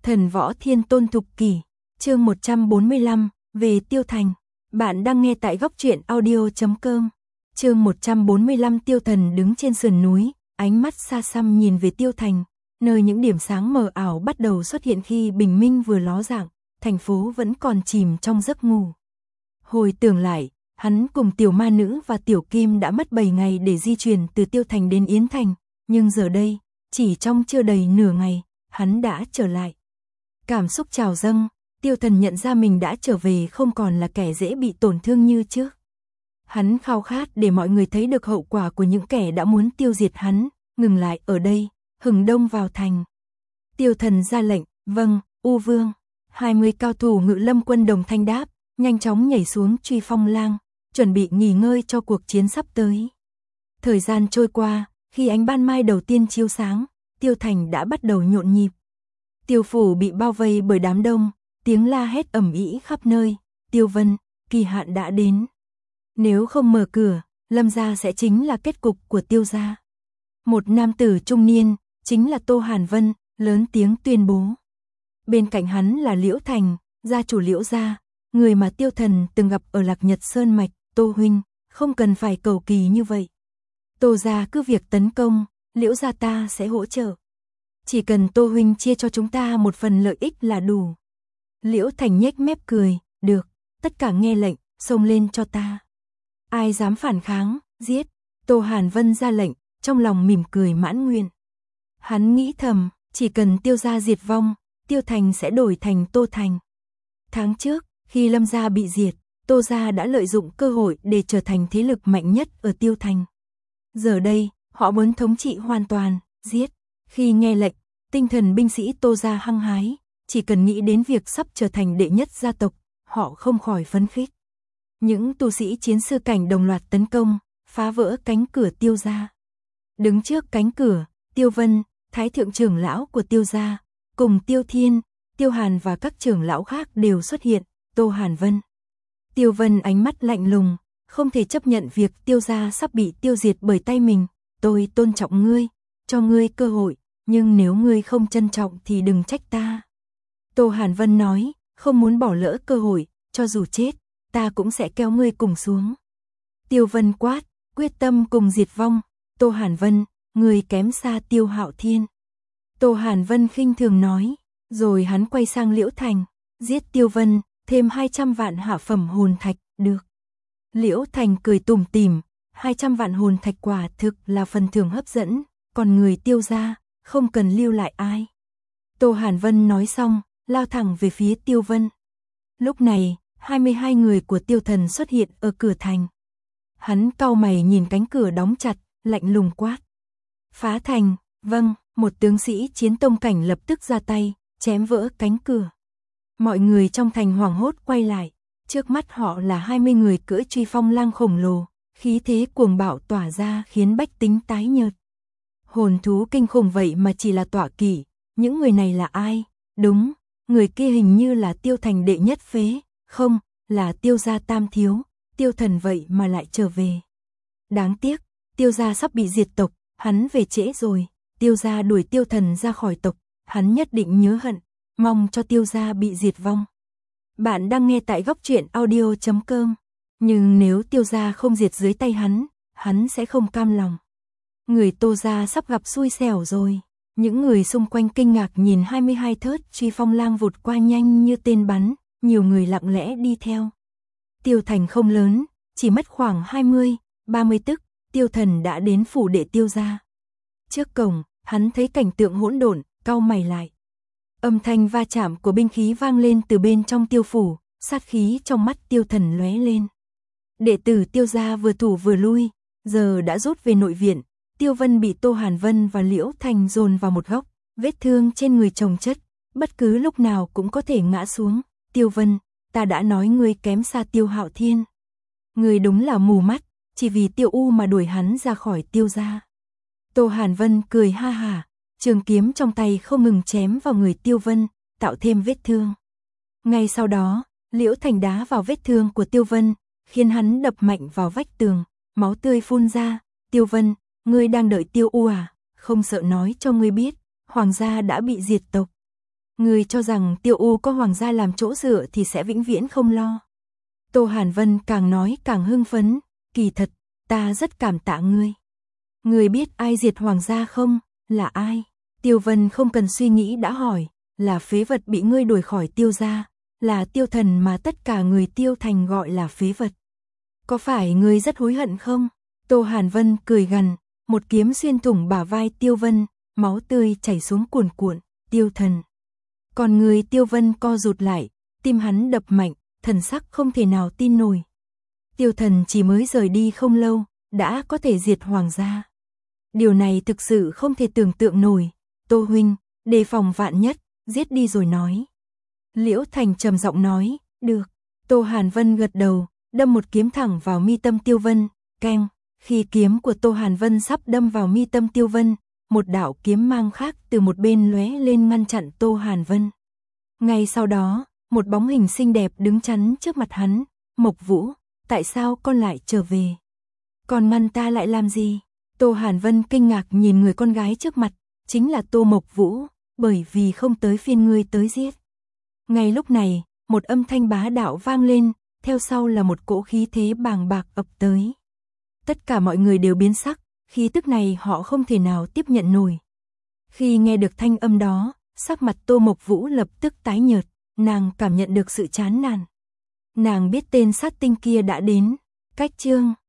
Thần võ thiên tôn thục kỷ, chương 145, về Tiêu Thành. Bạn đang nghe tại góc truyện audio.com. Chương 145. Tiêu Thần đứng trên sườn núi, ánh mắt xa xăm nhìn về Tiêu Thành, nơi những điểm sáng mờ ảo bắt đầu xuất hiện khi bình minh vừa ló dạng, thành phố vẫn còn chìm trong giấc ngủ. Hồi tưởng lại, hắn cùng tiểu ma nữ và tiểu kim đã mất 7 ngày để di chuyển từ Tiêu Thành đến Yến Thành, nhưng giờ đây, chỉ trong chưa đầy nửa ngày, hắn đã trở lại. Cảm xúc trào dâng, Tiêu Thần nhận ra mình đã trở về, không còn là kẻ dễ bị tổn thương như trước. Hắn khao khát để mọi người thấy được hậu quả của những kẻ đã muốn tiêu diệt hắn, ngừng lại ở đây, hừng đông vào thành. Tiêu Thần ra lệnh, vâng, U Vương. 20 cao thủ Ngự Lâm quân đồng thanh đáp, nhanh chóng nhảy xuống truy phong lang, chuẩn bị nghỉ ngơi cho cuộc chiến sắp tới. Thời gian trôi qua, khi ánh ban mai đầu tiên chiếu sáng, Tiêu Thành đã bắt đầu nhộn nhịp. Tiêu phủ bị bao vây bởi đám đông, tiếng la hét ầm ĩ khắp nơi. Tiêu Vân, kỳ hạn đã đến. Nếu không mở cửa, Lâm gia sẽ chính là kết cục của Tiêu gia. Một nam tử trung niên, chính là Tô Hàn Vân, lớn tiếng tuyên bố. Bên cạnh hắn là Liễu Thành, gia chủ Liễu gia, người mà Tiêu Thần từng gặp ở Lạc Nhật Sơn Mạch. Tô huynh, không cần phải cầu kỳ như vậy. Tô gia cứ việc tấn công, Liễu gia ta sẽ hỗ trợ. Chỉ cần Tô huynh chia cho chúng ta một phần lợi ích là đủ. Liễu Thành nhếch mép cười, được, tất cả nghe lệnh, xông lên cho ta. Ai dám phản kháng, giết. Tô Hàn Vân ra lệnh, trong lòng mỉm cười mãn nguyện. Hắn nghĩ thầm, chỉ cần Tiêu gia diệt vong, Tiêu Thành sẽ đổi thành Tô Thành. Tháng trước, khi Lâm gia bị diệt, Tô gia đã lợi dụng cơ hội để trở thành thế lực mạnh nhất ở Tiêu Thành. Giờ đây, họ muốn thống trị hoàn toàn, giết. Khi nghe lệnh, tinh thần binh sĩ Tô gia hăng hái, chỉ cần nghĩ đến việc sắp trở thành đệ nhất gia tộc, họ không khỏi phấn khích. Những tu sĩ chiến sư cảnh đồng loạt tấn công, phá vỡ cánh cửa Tiêu gia. Đứng trước cánh cửa, Tiêu Vân, Thái thượng trưởng lão của Tiêu gia, cùng Tiêu Thiên, Tiêu Hàn và các trưởng lão khác đều xuất hiện. Tô Hàn Vân. Tiêu Vân ánh mắt lạnh lùng, không thể chấp nhận việc Tiêu gia sắp bị tiêu diệt bởi tay mình. Tôi tôn trọng ngươi, cho ngươi cơ hội, nhưng nếu ngươi không trân trọng thì đừng trách ta. Tô Hàn Vân nói, không muốn bỏ lỡ cơ hội, cho dù chết, ta cũng sẽ kéo ngươi cùng xuống. Tiêu Vân quát, quyết tâm cùng diệt vong. Tô Hàn Vân, ngươi kém xa Tiêu Hạo Thiên. Tô Hàn Vân khinh thường nói, rồi hắn quay sang Liễu Thành, giết Tiêu Vân, thêm 200 vạn hạ phẩm hồn thạch, được. Liễu Thành cười tủm tỉm, 200 vạn hồn thạch quả thực là phần thưởng hấp dẫn, còn người Tiêu gia, không cần lưu lại ai. Tô Hàn Vân nói xong, lao thẳng về phía Tiêu Vân. Lúc này, 22 người của Tiêu Thần xuất hiện ở cửa thành. Hắn cau mày nhìn cánh cửa đóng chặt, lạnh lùng quát. Phá thành, vâng, một tướng sĩ chiến tông cảnh lập tức ra tay, chém vỡ cánh cửa. Mọi người trong thành hoảng hốt quay lại, trước mắt họ là 20 người cưỡi truy phong lang khổng lồ, khí thế cuồng bạo tỏa ra khiến bách tính tái nhợt. Hồn thú kinh khủng vậy mà chỉ là tọa kỵ, những người này là ai? Đúng, người kia hình như là Tiêu Thành đệ nhất phế, không, là Tiêu gia tam thiếu, Tiêu Thần vậy mà lại trở về. Đáng tiếc, Tiêu gia sắp bị diệt tộc, hắn về trễ rồi, Tiêu gia đuổi Tiêu Thần ra khỏi tộc, hắn nhất định nhớ hận, mong cho Tiêu gia bị diệt vong. Bạn đang nghe tại góc truyện audio.com, nhưng nếu Tiêu gia không diệt dưới tay hắn sẽ không cam lòng. Người Tô gia sắp gặp xui xẻo rồi. Những người xung quanh kinh ngạc nhìn 22 thớt truy phong lang vụt qua nhanh như tên bắn, nhiều người lặng lẽ đi theo. Tiêu Thành không lớn, chỉ mất khoảng 20-30 tức, Tiêu Thần đã đến phủ đệ Tiêu gia. Trước cổng, hắn thấy cảnh tượng hỗn độn, cau mày lại. Âm thanh va chạm của binh khí vang lên từ bên trong Tiêu phủ, sát khí trong mắt Tiêu Thần lóe lên. Đệ tử Tiêu gia vừa thủ vừa lui, giờ đã rút về nội viện. Tiêu Vân bị Tô Hàn Vân và Liễu Thành dồn vào một góc, vết thương trên người chồng chất, bất cứ lúc nào cũng có thể ngã xuống. Tiêu Vân, ta đã nói ngươi kém xa Tiêu Hạo Thiên. Ngươi đúng là mù mắt, chỉ vì Tiêu U mà đuổi hắn ra khỏi Tiêu gia. Tô Hàn Vân cười ha hả, trường kiếm trong tay không ngừng chém vào người Tiêu Vân, tạo thêm vết thương. Ngay sau đó, Liễu Thành đá vào vết thương của Tiêu Vân, khiến hắn đập mạnh vào vách tường, máu tươi phun ra. Tiêu Vân, ngươi đang đợi Tiêu U à? Không sợ nói cho ngươi biết, hoàng gia đã bị diệt tộc. Ngươi cho rằng Tiêu U có hoàng gia làm chỗ dựa thì sẽ vĩnh viễn không lo. Tô Hàn Vân càng nói càng hưng phấn, kỳ thật, ta rất cảm tạ ngươi. Ngươi biết ai diệt hoàng gia không? Là ai? Tiêu Vân không cần suy nghĩ đã hỏi, là phế vật bị ngươi đuổi khỏi Tiêu gia, là Tiêu Thần mà tất cả người Tiêu Thành gọi là phế vật. Có phải ngươi rất hối hận không? Tô Hàn Vân cười gằn, một kiếm xuyên thủng bả vai Tiêu Vân, máu tươi chảy xuống cuồn cuộn, Tiêu Thần. Còn người Tiêu Vân co rụt lại, tim hắn đập mạnh, thần sắc không thể nào tin nổi. Tiêu Thần chỉ mới rời đi không lâu, đã có thể diệt hoàng gia. Điều này thực sự không thể tưởng tượng nổi. Tô huynh, đề phòng vạn nhất, giết đi rồi nói. Liễu Thành trầm giọng nói, được. Tô Hàn Vân gật đầu, đâm một kiếm thẳng vào mi tâm Tiêu Vân, keng. Khi kiếm của Tô Hàn Vân sắp đâm vào mi tâm Tiêu Vân, một đạo kiếm mang khác từ một bên lóe lên ngăn chặn Tô Hàn Vân. Ngay sau đó, một bóng hình xinh đẹp đứng chắn trước mặt hắn, Mộc Vũ, tại sao con lại trở về? Con ngăn ta lại làm gì? Tô Hàn Vân kinh ngạc nhìn người con gái trước mặt, chính là Tô Mộc Vũ, bởi vì không tới phiên ngươi tới giết. Ngay lúc này, một âm thanh bá đạo vang lên, theo sau là một cỗ khí thế bàng bạc ập tới. Tất cả mọi người đều biến sắc, khí tức này họ không thể nào tiếp nhận nổi. Khi nghe được thanh âm đó, sắc mặt Tô Mộc Vũ lập tức tái nhợt, nàng cảm nhận được sự chán nản. Nàng biết tên sát tinh kia đã đến. Cách chương